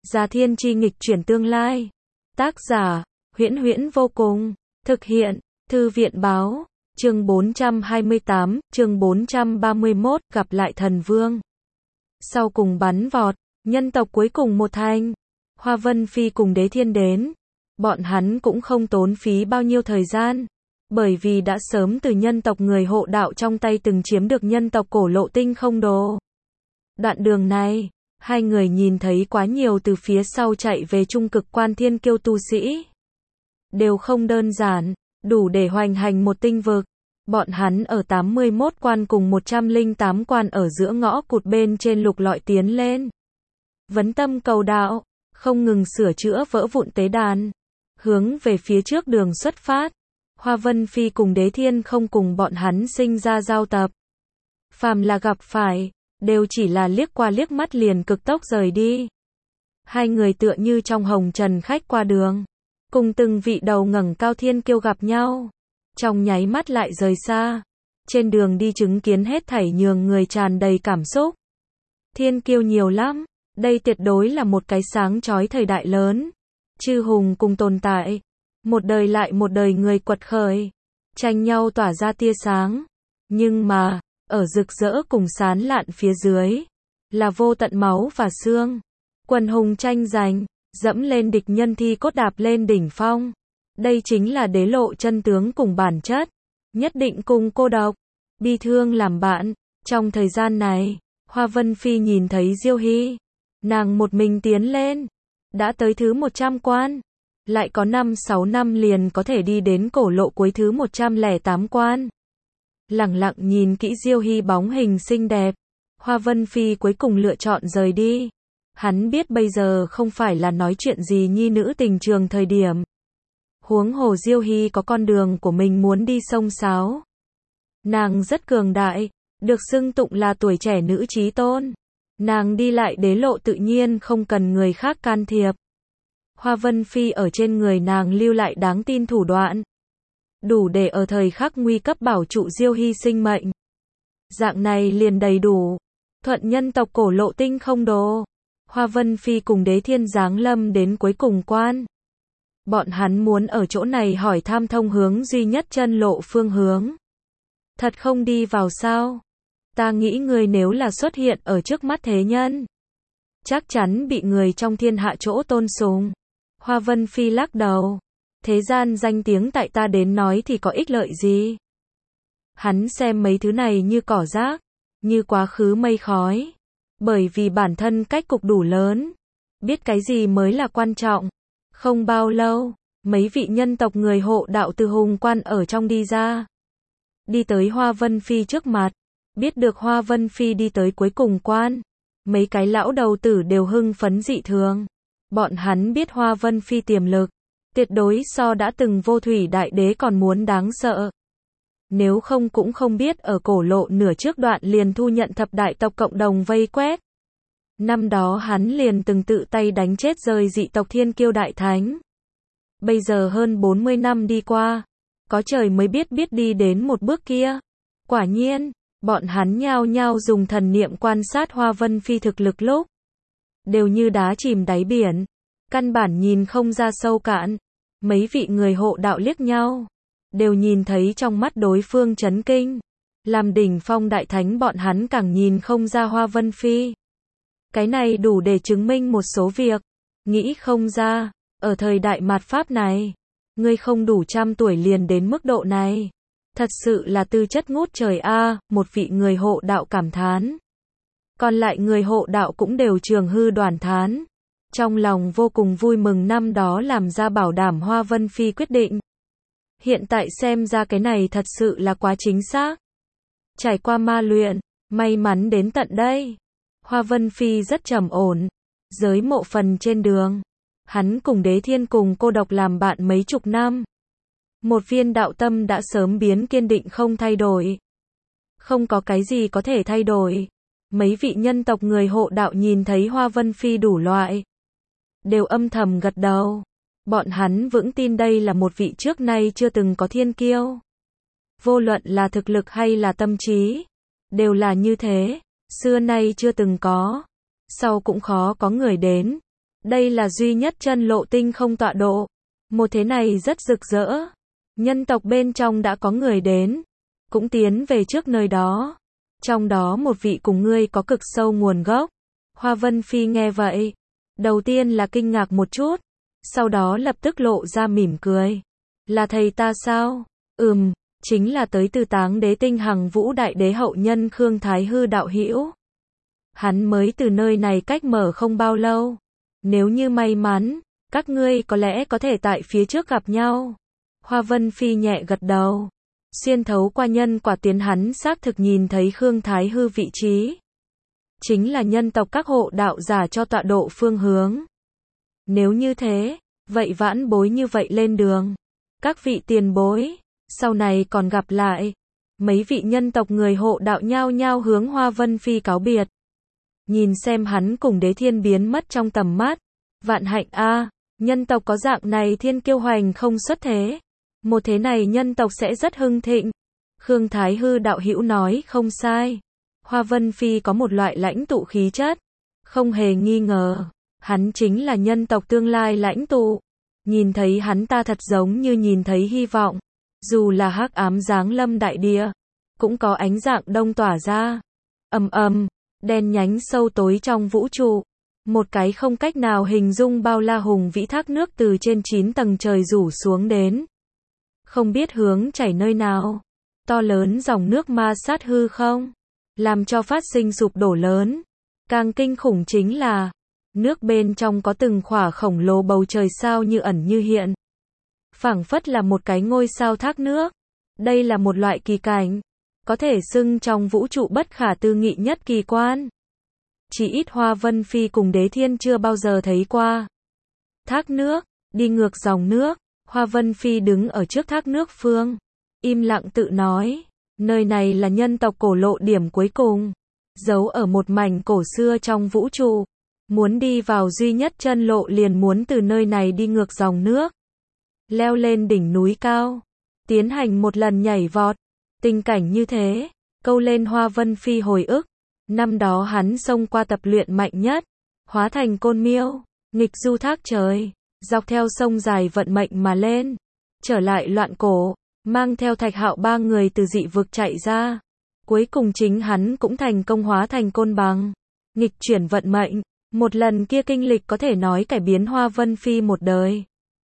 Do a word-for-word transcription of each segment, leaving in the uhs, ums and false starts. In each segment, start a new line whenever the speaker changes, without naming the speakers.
Gia Thiên Chi nghịch chuyển tương lai. Tác giả, Huyễn Huyễn vô cùng. Thực hiện, Thư viện báo. Chương bốn trăm hai mươi tám, chương bốn trăm ba mươi mốt, gặp lại thần vương. Sau cùng bắn vọt, nhân tộc cuối cùng một thành. Hoa Vân Phi cùng Đế Thiên đến. Bọn hắn cũng không tốn phí bao nhiêu thời gian. Bởi vì đã sớm từ nhân tộc người hộ đạo trong tay từng chiếm được nhân tộc cổ lộ tinh không đồ. Đoạn đường này, hai người nhìn thấy quá nhiều từ phía sau chạy về trung cực quan thiên kiêu tu sĩ. Đều không đơn giản, đủ để hoành hành một tinh vực. Bọn hắn ở tám mươi mốt quan cùng một trăm lẻ tám quan ở giữa ngõ cụt bên trên lục lọi tiến lên. Vấn tâm cầu đạo, không ngừng sửa chữa vỡ vụn tế đàn. Hướng về phía trước đường xuất phát. Hoa Vân Phi cùng Đế Thiên không cùng bọn hắn sinh ra giao tập. Phàm là gặp phải, đều chỉ là liếc qua liếc mắt liền cực tốc rời đi. Hai người tựa như trong hồng trần khách qua đường. Cùng từng vị đầu ngẩng cao thiên kiêu gặp nhau. Trong nháy mắt lại rời xa. Trên đường đi chứng kiến hết thảy nhường người tràn đầy cảm xúc. Thiên kiêu nhiều lắm. Đây tuyệt đối là một cái sáng chói thời đại lớn. Chư hùng cùng tồn tại. Một đời lại một đời người quật khởi. Tranh nhau tỏa ra tia sáng. Nhưng mà, ở rực rỡ cùng sán lạn phía dưới, là vô tận máu và xương. Quần hùng tranh giành, dẫm lên địch nhân thi cốt đạp lên đỉnh phong. Đây chính là đế lộ chân tướng cùng bản chất. Nhất định cùng cô độc, bi thương làm bạn. Trong thời gian này, Hoa Vân Phi nhìn thấy Diêu Hy. Nàng một mình tiến lên. Đã tới thứ một trăm quan. Lại có năm sáu năm liền có thể đi đến cổ lộ cuối thứ một trăm lẻ tám quan. Lẳng lặng nhìn kỹ Diêu Hy bóng hình xinh đẹp. Hoa Vân Phi cuối cùng lựa chọn rời đi. Hắn biết bây giờ không phải là nói chuyện gì nhi nữ tình trường thời điểm. Huống hồ Diêu Hy có con đường của mình muốn đi sông sáo. Nàng rất cường đại, được xưng tụng là tuổi trẻ nữ chí tôn. Nàng đi lại đế lộ tự nhiên không cần người khác can thiệp. Hoa Vân Phi ở trên người nàng lưu lại đáng tin thủ đoạn. Đủ để ở thời khắc nguy cấp bảo trụ Diêu Hy sinh mệnh. Dạng này liền đầy đủ. Thuận nhân tộc cổ lộ tinh không đồ. Hoa Vân Phi cùng Đế Thiên giáng lâm đến cuối cùng quan. Bọn hắn muốn ở chỗ này hỏi thăm thông hướng duy nhất chân lộ phương hướng. Thật không đi vào sao? Ta nghĩ người nếu là xuất hiện ở trước mắt thế nhân, chắc chắn bị người trong thiên hạ chỗ tôn sùng. Hoa Vân Phi lắc đầu. Thế gian danh tiếng tại ta đến nói thì có ích lợi gì? Hắn xem mấy thứ này như cỏ rác, như quá khứ mây khói. Bởi vì bản thân cách cục đủ lớn. Biết cái gì mới là quan trọng. Không bao lâu, mấy vị nhân tộc người hộ đạo từ hùng quan ở trong đi ra. Đi tới Hoa Vân Phi trước mặt. Biết được Hoa Vân Phi đi tới cuối cùng quan. Mấy cái lão đầu tử đều hưng phấn dị thường. Bọn hắn biết Hoa Vân Phi tiềm lực. Tuyệt đối so đã từng vô thủy đại đế còn muốn đáng sợ. Nếu không cũng không biết ở cổ lộ nửa trước đoạn liền thu nhận thập đại tộc cộng đồng vây quét. Năm đó hắn liền từng tự tay đánh chết rơi dị tộc thiên kiêu đại thánh. Bây giờ hơn bốn mươi năm đi qua. Có trời mới biết biết đi đến một bước kia. Quả nhiên, bọn hắn nhao nhao dùng thần niệm quan sát Hoa Vân Phi thực lực lúc. Đều như đá chìm đáy biển. Căn bản nhìn không ra sâu cạn. Mấy vị người hộ đạo liếc nhau. Đều nhìn thấy trong mắt đối phương chấn kinh. Làm đỉnh phong đại thánh bọn hắn càng nhìn không ra Hoa Vân Phi. Cái này đủ để chứng minh một số việc. Nghĩ không ra. Ở thời đại mạt Pháp này. Ngươi không đủ trăm tuổi liền đến mức độ này. Thật sự là tư chất ngút trời a, một vị người hộ đạo cảm thán. Còn lại người hộ đạo cũng đều trường hư đoàn thán. Trong lòng vô cùng vui mừng năm đó làm ra bảo đảm Hoa Vân Phi quyết định. Hiện tại xem ra cái này thật sự là quá chính xác. Trải qua ma luyện, may mắn đến tận đây. Hoa Vân Phi rất trầm ổn. Giới mộ phần trên đường. Hắn cùng Đế Thiên cùng cô độc làm bạn mấy chục năm. Một viên đạo tâm đã sớm biến kiên định không thay đổi. Không có cái gì có thể thay đổi. Mấy vị nhân tộc người hộ đạo nhìn thấy Hoa Vân Phi đủ loại. Đều âm thầm gật đầu. Bọn hắn vững tin đây là một vị trước nay chưa từng có thiên kiêu. Vô luận là thực lực hay là tâm trí. Đều là như thế. Xưa nay chưa từng có. Sau cũng khó có người đến. Đây là duy nhất chân lộ tinh không tọa độ. Một thế này rất rực rỡ. Nhân tộc bên trong đã có người đến, cũng tiến về trước nơi đó. Trong đó một vị cùng ngươi có cực sâu nguồn gốc. Hoa Vân Phi nghe vậy, đầu tiên là kinh ngạc một chút, sau đó lập tức lộ ra mỉm cười. Là thầy ta sao? Ừm, chính là tới từ Táng Đế Tinh Hằng Vũ Đại Đế hậu nhân Khương Thái Hư đạo hữu. Hắn mới từ nơi này cách mở không bao lâu. Nếu như may mắn, các ngươi có lẽ có thể tại phía trước gặp nhau. Hoa Vân Phi nhẹ gật đầu. Xuyên thấu qua nhân quả tuyến hắn xác thực nhìn thấy Khương Thái Hư vị trí. Chính là nhân tộc các hộ đạo giả cho tọa độ phương hướng. Nếu như thế, vậy vãn bối như vậy lên đường. Các vị tiền bối, sau này còn gặp lại. Mấy vị nhân tộc người hộ đạo nhao nhao hướng Hoa Vân Phi cáo biệt. Nhìn xem hắn cùng Đế Thiên biến mất trong tầm mắt. Vạn hạnh a, nhân tộc có dạng này thiên kiêu hoành không xuất thế. Một thế này nhân tộc sẽ rất hưng thịnh. Khương Thái Hư đạo hữu nói không sai. Hoa Vân Phi có một loại lãnh tụ khí chất. Không hề nghi ngờ, hắn chính là nhân tộc tương lai lãnh tụ. Nhìn thấy hắn ta thật giống như nhìn thấy hy vọng. Dù là hắc ám giáng lâm đại địa, cũng có ánh dạng đông tỏa ra. Ầm ầm, đen nhánh sâu tối trong vũ trụ. Một cái không cách nào hình dung bao la hùng vĩ thác nước từ trên chín tầng trời rủ xuống đến. Không biết hướng chảy nơi nào. To lớn dòng nước ma sát hư không, làm cho phát sinh sụp đổ lớn. Càng kinh khủng chính là, nước bên trong có từng khỏa khổng lồ bầu trời sao như ẩn như hiện. Phảng phất là một cái ngôi sao thác nước. Đây là một loại kỳ cảnh, có thể xưng trong vũ trụ bất khả tư nghị nhất kỳ quan. Chỉ ít Hoa Vân Phi cùng Đế Thiên chưa bao giờ thấy qua. Thác nước, đi ngược dòng nước. Hoa Vân Phi đứng ở trước thác nước phương, im lặng tự nói, nơi này là nhân tộc cổ lộ điểm cuối cùng, giấu ở một mảnh cổ xưa trong vũ trụ. Muốn đi vào duy nhất chân lộ liền muốn từ nơi này đi ngược dòng nước, leo lên đỉnh núi cao, tiến hành một lần nhảy vọt. Tình cảnh như thế, câu lên Hoa Vân Phi hồi ức. Năm đó hắn xông qua tập luyện mạnh nhất, hóa thành côn miêu, nghịch du thác trời. Dọc theo sông dài vận mệnh mà lên, trở lại loạn cổ, mang theo Thạch Hạo ba người từ dị vực chạy ra. Cuối cùng chính hắn cũng thành công hóa thành côn bằng, nghịch chuyển vận mệnh. Một lần kia kinh lịch có thể nói cải biến Hoa Vân Phi một đời.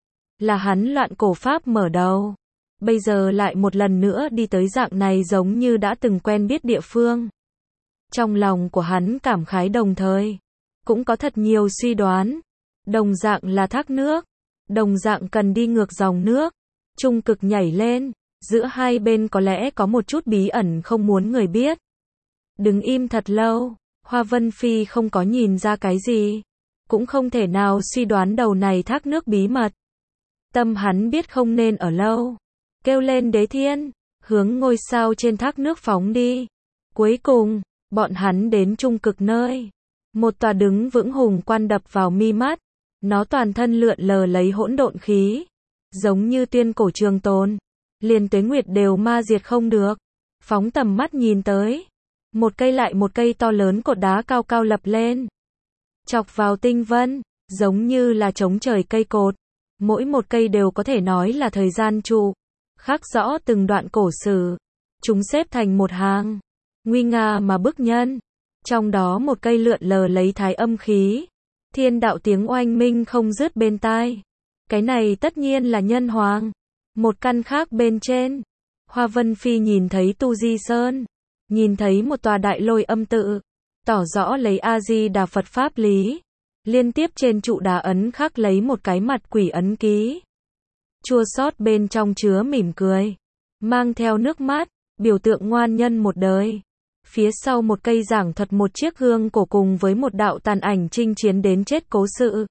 Là hắn loạn cổ pháp mở đầu. Bây giờ lại một lần nữa đi tới dạng này giống như đã từng quen biết địa phương. Trong lòng của hắn cảm khái đồng thời, cũng có thật nhiều suy đoán. Đồng dạng là thác nước, đồng dạng cần đi ngược dòng nước, trung cực nhảy lên, giữa hai bên có lẽ có một chút bí ẩn không muốn người biết. Đứng im thật lâu, Hoa Vân Phi không có nhìn ra cái gì, cũng không thể nào suy đoán đầu này thác nước bí mật. Tâm hắn biết không nên ở lâu, kêu lên Đế Thiên, hướng ngôi sao trên thác nước phóng đi. Cuối cùng, bọn hắn đến trung cực nơi, một tòa đứng vững hùng quan đập vào mi mắt. Nó toàn thân lượn lờ lấy hỗn độn khí, giống như tuyên cổ trường tồn, liền tuế nguyệt đều ma diệt không được. Phóng tầm mắt nhìn tới, một cây lại một cây to lớn cột đá cao cao lập lên, chọc vào tinh vân, giống như là chống trời cây cột. Mỗi một cây đều có thể nói là thời gian trụ, khắc rõ từng đoạn cổ sử. Chúng xếp thành một hàng, nguy nga mà bức nhân. Trong đó một cây lượn lờ lấy thái âm khí. Thiên đạo tiếng oanh minh không dứt bên tai. Cái này tất nhiên là nhân hoàng. Một căn khác bên trên, Hoa Vân Phi nhìn thấy Tu Di Sơn, nhìn thấy một tòa đại lôi âm tự, tỏ rõ lấy A-di-đà Phật pháp lý. Liên tiếp trên trụ đá ấn khắc lấy một cái mặt quỷ ấn ký. Chua xót bên trong chứa mỉm cười, mang theo nước mắt, biểu tượng ngoan nhân một đời. Phía sau một cây giảng thuật một chiếc gương cổ cùng với một đạo tàn ảnh chinh chiến đến chết cố sự.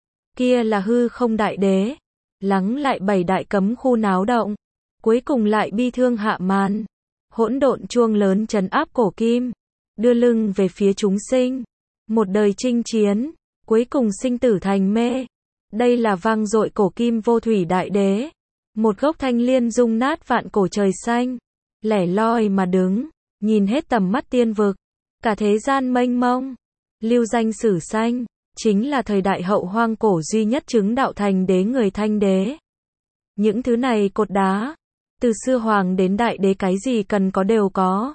Kia là hư không đại đế, lắng lại bảy đại cấm khu náo động, cuối cùng lại bi thương hạ màn. Hỗn độn chuông lớn trấn áp cổ kim, đưa lưng về phía chúng sinh. Một đời chinh chiến, cuối cùng sinh tử thành mê. Đây là vang dội cổ kim vô thủy đại đế, một gốc thanh liên rung nát vạn cổ trời xanh, lẻ loi mà đứng. Nhìn hết tầm mắt tiên vực, cả thế gian mênh mông, lưu danh sử xanh, chính là thời đại hậu hoang cổ duy nhất chứng đạo thành đế người Thanh đế. Những thứ này cột đá, từ xưa hoàng đến đại đế cái gì cần có đều có.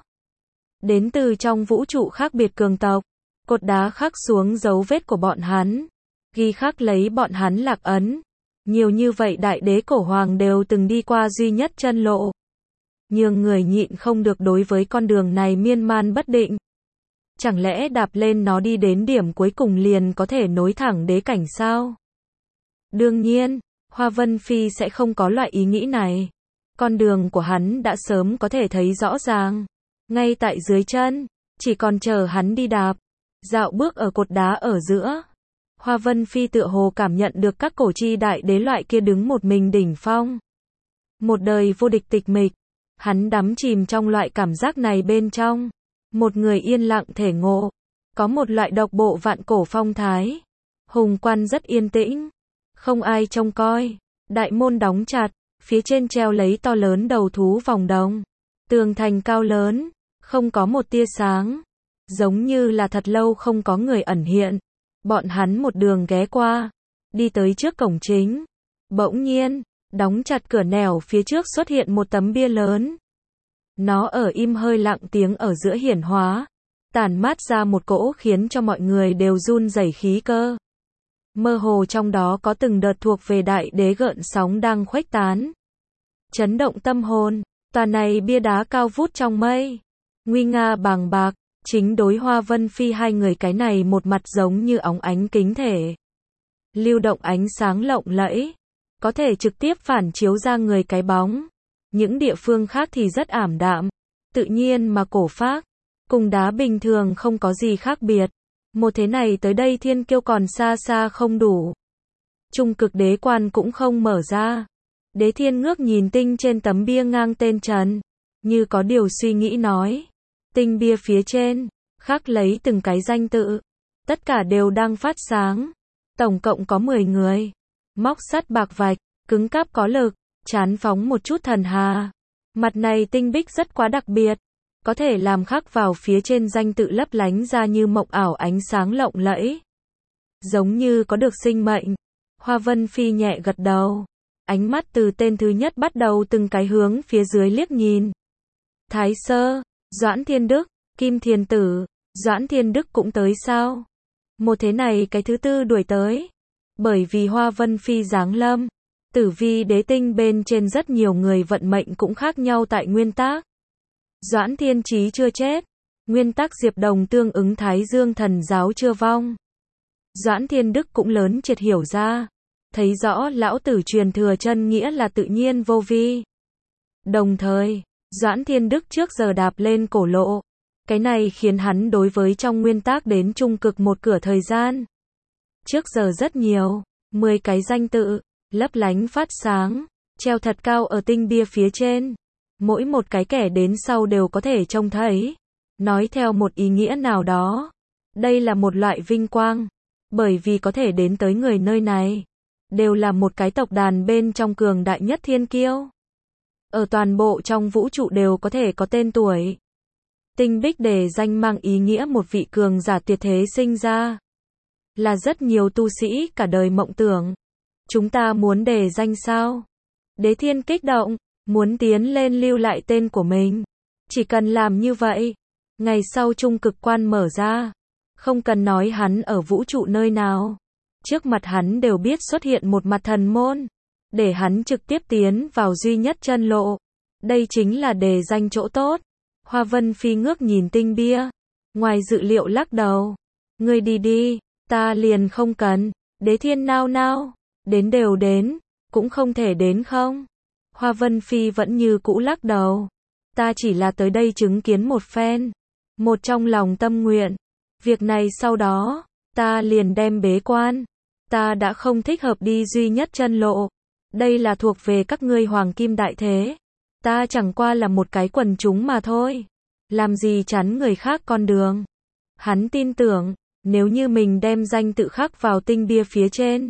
Đến từ trong vũ trụ khác biệt cường tộc, cột đá khắc xuống dấu vết của bọn hắn, ghi khắc lấy bọn hắn lạc ấn. Nhiều như vậy đại đế cổ hoàng đều từng đi qua duy nhất chân lộ. Nhưng người nhịn không được đối với con đường này miên man bất định. Chẳng lẽ đạp lên nó đi đến điểm cuối cùng liền có thể nối thẳng đế cảnh sao? Đương nhiên, Hoa Vân Phi sẽ không có loại ý nghĩ này. Con đường của hắn đã sớm có thể thấy rõ ràng. Ngay tại dưới chân, chỉ còn chờ hắn đi đạp. Dạo bước ở cột đá ở giữa. Hoa Vân Phi tựa hồ cảm nhận được các cổ chi đại đế loại kia đứng một mình đỉnh phong. Một đời vô địch tịch mịch. Hắn đắm chìm trong loại cảm giác này bên trong. Một người yên lặng thể ngộ. Có một loại độc bộ vạn cổ phong thái. Hùng quan rất yên tĩnh. Không ai trông coi. Đại môn đóng chặt. Phía trên treo lấy to lớn đầu thú vòng đồng. Tường thành cao lớn. Không có một tia sáng. Giống như là thật lâu không có người ẩn hiện. Bọn hắn một đường ghé qua. Đi tới trước cổng chính. Bỗng nhiên, đóng chặt cửa nẻo phía trước xuất hiện một tấm bia lớn. Nó ở im hơi lặng tiếng ở giữa hiển hóa. Tản mát ra một cỗ khiến cho mọi người đều run rẩy khí cơ. Mơ hồ trong đó có từng đợt thuộc về đại đế gợn sóng đang khuếch tán. Chấn động tâm hồn. Tòa này bia đá cao vút trong mây. Nguy nga bàng bạc. Chính đối Hoa Vân Phi hai người cái này một mặt giống như óng ánh kính thể. Lưu động ánh sáng lộng lẫy. Có thể trực tiếp phản chiếu ra người cái bóng. Những địa phương khác thì rất ảm đạm. Tự nhiên mà cổ phác. Cùng đá bình thường không có gì khác biệt. Một thế này tới đây thiên kiêu còn xa xa không đủ. Trung cực đế quan cũng không mở ra. Đế thiên ngước nhìn tinh trên tấm bia ngang tên trần. Như có điều suy nghĩ nói. Tinh bia phía trên, khắc lấy từng cái danh tự. Tất cả đều đang phát sáng. Tổng cộng có mười người. Móc sắt bạc vạch, cứng cáp có lực, chán phóng một chút thần hà. Mặt này tinh bích rất quá đặc biệt. Có thể làm khắc vào phía trên danh tự lấp lánh ra như mộng ảo ánh sáng lộng lẫy. Giống như có được sinh mệnh. Hoa Vân Phi nhẹ gật đầu. Ánh mắt từ tên thứ nhất bắt đầu từng cái hướng phía dưới liếc nhìn. Thái Sơ, Doãn Thiên Đức, Kim Thiền Tử, Doãn Thiên Đức cũng tới sao? Một thế này cái thứ tư đuổi tới. Bởi vì Hoa Vân Phi giáng lâm, tử vi đế tinh bên trên rất nhiều người vận mệnh cũng khác nhau tại nguyên tắc. Doãn Thiên Chí chưa chết, nguyên tắc Diệp Đồng tương ứng Thái Dương thần giáo chưa vong. Doãn Thiên Đức cũng lớn triệt hiểu ra, thấy rõ lão tử truyền thừa chân nghĩa là tự nhiên vô vi. Đồng thời, Doãn Thiên Đức trước giờ đạp lên cổ lộ. Cái này khiến hắn đối với trong nguyên tắc đến trung cực một cửa thời gian. Trước giờ rất nhiều, mười cái danh tự, lấp lánh phát sáng, treo thật cao ở tinh bia phía trên. Mỗi một cái kẻ đến sau đều có thể trông thấy. Nói theo một ý nghĩa nào đó, đây là một loại vinh quang. Bởi vì có thể đến tới người nơi này, đều là một cái tộc đàn bên trong cường đại nhất thiên kiêu. Ở toàn bộ trong vũ trụ đều có thể có tên tuổi. Tinh bích đề danh mang ý nghĩa một vị cường giả tuyệt thế sinh ra. Là rất nhiều tu sĩ cả đời mộng tưởng. Chúng ta muốn đề danh sao? Đế thiên kích động, muốn tiến lên lưu lại tên của mình. Chỉ cần làm như vậy, ngày sau trung cực quan mở ra. Không cần nói hắn ở vũ trụ nơi nào. Trước mặt hắn đều biết xuất hiện một mặt thần môn. Để hắn trực tiếp tiến vào duy nhất chân lộ. Đây chính là đề danh chỗ tốt. Hoa Vân Phi ngước nhìn tinh bia. Ngoài dự liệu lắc đầu. Ngươi đi đi, ta liền không cần. Đế thiên nao nao. Đến đều đến, cũng không thể đến không? Hoa Vân Phi vẫn như cũ lắc đầu. Ta chỉ là tới đây chứng kiến một phen. Một trong lòng tâm nguyện. Việc này sau đó, ta liền đem bế quan. Ta đã không thích hợp đi duy nhất chân lộ. Đây là thuộc về các ngươi hoàng kim đại thế. Ta chẳng qua là một cái quần chúng mà thôi. Làm gì chắn người khác con đường. Hắn tin tưởng, nếu như mình đem danh tự khắc vào tinh bia phía trên,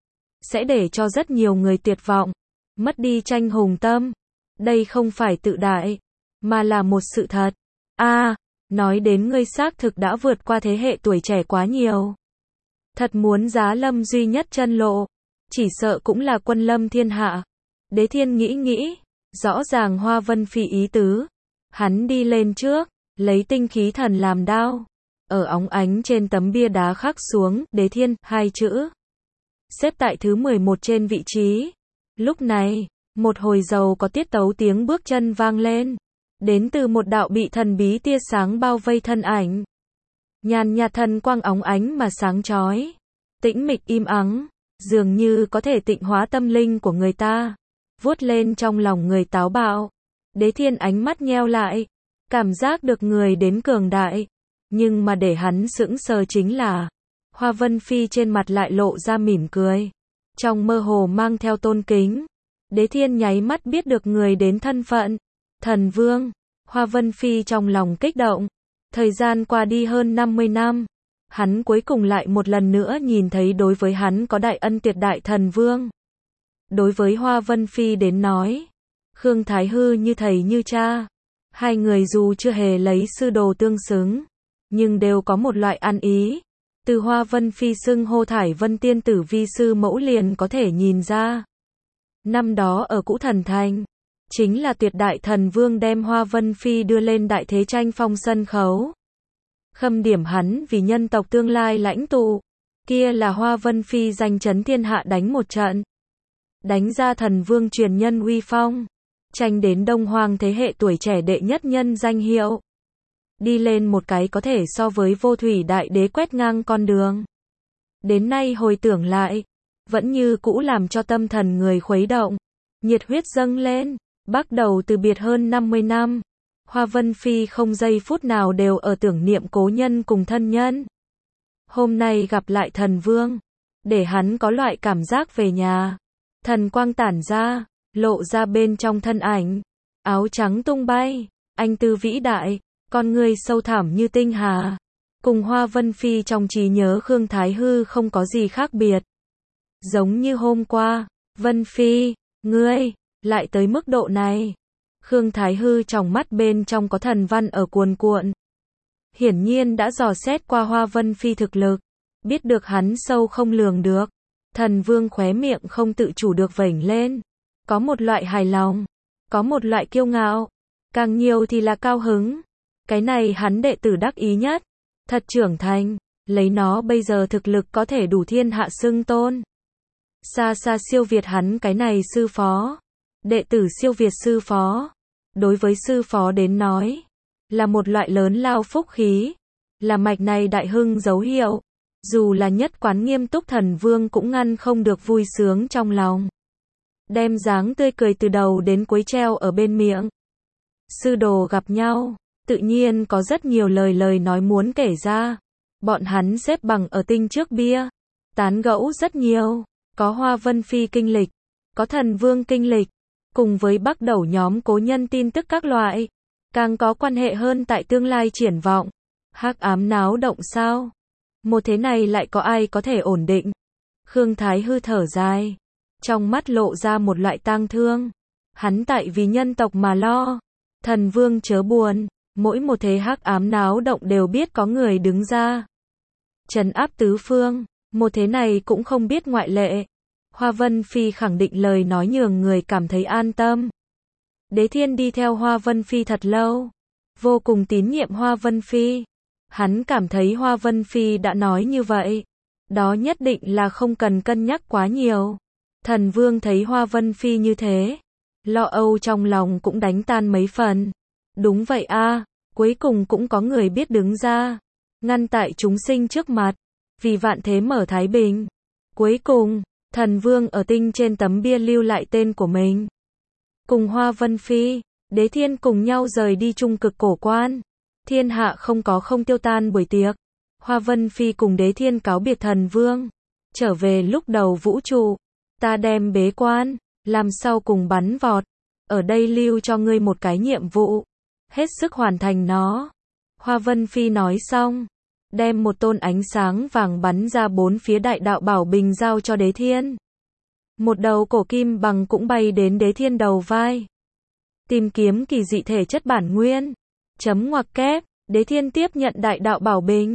sẽ để cho rất nhiều người tuyệt vọng, mất đi tranh hùng tâm. Đây không phải tự đại, mà là một sự thật. A, à, nói đến ngươi xác thực đã vượt qua thế hệ tuổi trẻ quá nhiều. Thật muốn giá lâm duy nhất chân lộ, chỉ sợ cũng là quân lâm thiên hạ. Đế Thiên nghĩ nghĩ, rõ ràng Hoa Vân Phi ý tứ. Hắn đi lên trước, lấy tinh khí thần làm đao. Ở óng ánh trên tấm bia đá khắc xuống, Đế Thiên, hai chữ. Xếp tại thứ mười một trên vị trí. Lúc này, một hồi dầu có tiết tấu tiếng bước chân vang lên. Đến từ một đạo bị thần bí tia sáng bao vây thân ảnh. Nhàn nhạt thần quang óng ánh mà sáng chói. Tĩnh mịch im ắng, dường như có thể tịnh hóa tâm linh của người ta. Vuốt lên trong lòng người táo bạo. Đế Thiên ánh mắt nheo lại. Cảm giác được người đến cường đại. Nhưng mà để hắn sững sờ chính là Hoa Vân Phi trên mặt lại lộ ra mỉm cười. Trong mơ hồ mang theo tôn kính. Đế Thiên nháy mắt biết được người đến thân phận. Thần Vương. Hoa Vân Phi trong lòng kích động. Thời gian qua đi hơn năm mươi năm. Hắn cuối cùng lại một lần nữa nhìn thấy đối với hắn có đại ân tuyệt đại thần Vương. Đối với Hoa Vân Phi đến nói. Khương Thái Hư như thầy như cha. Hai người dù chưa hề lấy sư đồ tương xứng. Nhưng đều có một loại ăn ý. Từ Hoa Vân Phi xưng hô Thải Vân Tiên Tử vi sư mẫu liền có thể nhìn ra. Năm đó ở Cũ Thần Thành, chính là tuyệt đại thần Vương đem Hoa Vân Phi đưa lên đại thế tranh phong sân khấu. Khâm điểm hắn vì nhân tộc tương lai lãnh tụ. Kia là Hoa Vân Phi danh chấn thiên hạ đánh một trận. Đánh ra thần Vương truyền nhân uy phong. Tranh đến Đông Hoang thế hệ tuổi trẻ đệ nhất nhân danh hiệu. Đi lên một cái có thể so với Vô Thủy Đại Đế quét ngang con đường. Đến nay hồi tưởng lại, vẫn như cũ làm cho tâm thần người khuấy động, nhiệt huyết dâng lên. Bắt đầu từ biệt hơn năm mươi năm, Hoa Vân Phi không giây phút nào đều ở tưởng niệm cố nhân cùng thân nhân. Hôm nay gặp lại thần Vương, để hắn có loại cảm giác về nhà. Thần quang tản ra, lộ ra bên trong thân ảnh, áo trắng tung bay, anh tư vĩ đại, con người sâu thẳm như tinh hà. Cùng Hoa Vân Phi trong trí nhớ Khương Thái Hư không có gì khác biệt. Giống như hôm qua, Vân Phi, ngươi, lại tới mức độ này. Khương Thái Hư trong mắt bên trong có thần văn ở cuồn cuộn. Hiển nhiên đã dò xét qua Hoa Vân Phi thực lực, biết được hắn sâu không lường được. Thần Vương khóe miệng không tự chủ được vểnh lên. Có một loại hài lòng, có một loại kiêu ngạo, càng nhiều thì là cao hứng. Cái này hắn đệ tử đắc ý nhất. Thật trưởng thành, lấy nó bây giờ thực lực có thể đủ thiên hạ xưng tôn. Xa xa siêu việt hắn cái này sư phó. Đệ tử siêu việt sư phó. Đối với sư phó đến nói, là một loại lớn lao phúc khí. Là mạch này đại hưng dấu hiệu. Dù là nhất quán nghiêm túc thần Vương cũng ngăn không được vui sướng trong lòng. Đem dáng tươi cười từ đầu đến cuối treo ở bên miệng. Sư đồ gặp nhau, tự nhiên có rất nhiều lời lời nói muốn kể ra. Bọn hắn xếp bằng ở tinh trước bia, tán gẫu rất nhiều. Có Hoa Vân Phi kinh lịch, có thần Vương kinh lịch, cùng với Bắc Đẩu nhóm cố nhân tin tức các loại. Càng có quan hệ hơn tại tương lai triển vọng. Hắc ám náo động sao? Một thế này lại có ai có thể ổn định? Khương Thái Hư thở dài, trong mắt lộ ra một loại tang thương. Hắn tại vì nhân tộc mà lo. Thần Vương chớ buồn, mỗi một thế hắc ám náo động đều biết có người đứng ra. Trấn áp tứ phương, một thế này cũng không biết ngoại lệ. Hoa Vân Phi khẳng định lời nói nhường người cảm thấy an tâm. Đế Thiên đi theo Hoa Vân Phi thật lâu, vô cùng tín nhiệm Hoa Vân Phi. Hắn cảm thấy Hoa Vân Phi đã nói như vậy, đó nhất định là không cần cân nhắc quá nhiều. Thần Vương thấy Hoa Vân Phi như thế, lo âu trong lòng cũng đánh tan mấy phần. Đúng vậy a, cuối cùng cũng có người biết đứng ra, ngăn tại chúng sinh trước mặt, vì vạn thế mở thái bình. Cuối cùng, thần Vương ở tinh trên tấm bia lưu lại tên của mình. Cùng Hoa Vân Phi, Đế Thiên cùng nhau rời đi Trung Cực Cổ Quan. Thiên hạ không có không tiêu tan buổi tiệc. Hoa Vân Phi cùng Đế Thiên cáo biệt thần Vương. Trở về lúc đầu vũ trụ. Ta đem bế quan, làm sao cùng bắn vọt. Ở đây lưu cho ngươi một cái nhiệm vụ. Hết sức hoàn thành nó. Hoa Vân Phi nói xong. Đem một tôn ánh sáng vàng bắn ra bốn phía đại đạo bảo bình giao cho Đế Thiên. Một đầu cổ kim bằng cũng bay đến Đế Thiên đầu vai. Tìm kiếm kỳ dị thể chất bản nguyên. Chấm ngoặc kép, Đế Thiên tiếp nhận đại đạo bảo bình.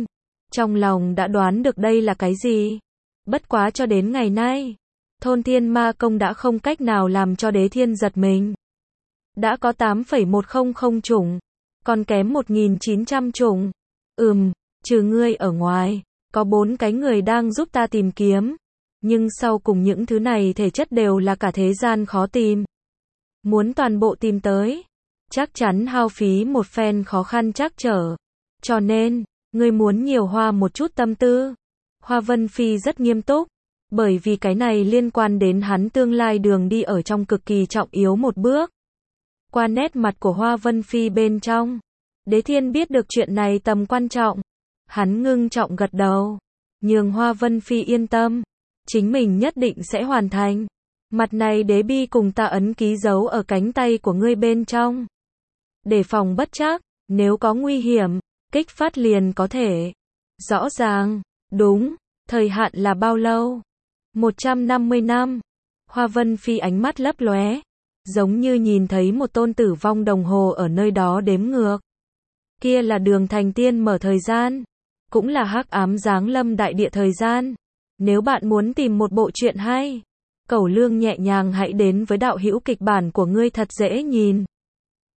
trong lòng đã đoán được đây là cái gì. Bất quá cho đến ngày nay, thôn Thiên Ma Công đã không cách nào làm cho Đế Thiên giật mình. Đã có tám phẩy một không không chủng, còn kém một nghìn chín trăm chủng. Ừm, trừ ngươi ở ngoài, có bốn cái người đang giúp ta tìm kiếm. Nhưng sau cùng những thứ này thể chất đều là cả thế gian khó tìm. Muốn toàn bộ tìm tới, chắc chắn hao phí một phen khó khăn trắc trở. Cho nên, ngươi muốn nhiều hoa một chút tâm tư. Hoa Vân Phi rất nghiêm túc, bởi vì cái này liên quan đến hắn tương lai đường đi ở trong cực kỳ trọng yếu một bước. Qua nét mặt của Hoa Vân Phi bên trong, Đế Thiên biết được chuyện này tầm quan trọng. Hắn ngưng trọng gật đầu, nhường Hoa Vân Phi yên tâm, chính mình nhất định sẽ hoàn thành. Mặt này đế bi cùng ta ấn ký dấu ở cánh tay của ngươi bên trong. Để phòng bất trắc, nếu có nguy hiểm, kích phát liền có thể. Rõ ràng, đúng, thời hạn là bao lâu? một trăm năm mươi năm. Hoa Vân Phi ánh mắt lấp lóe, giống như nhìn thấy một tôn tử vong đồng hồ ở nơi đó đếm ngược. Kia là đường thành tiên mở thời gian, cũng là hắc ám giáng lâm đại địa thời gian. Nếu bạn muốn tìm một bộ truyện hay, Cẩu Lương nhẹ nhàng hãy đến với đạo hữu kịch bản của ngươi thật dễ nhìn.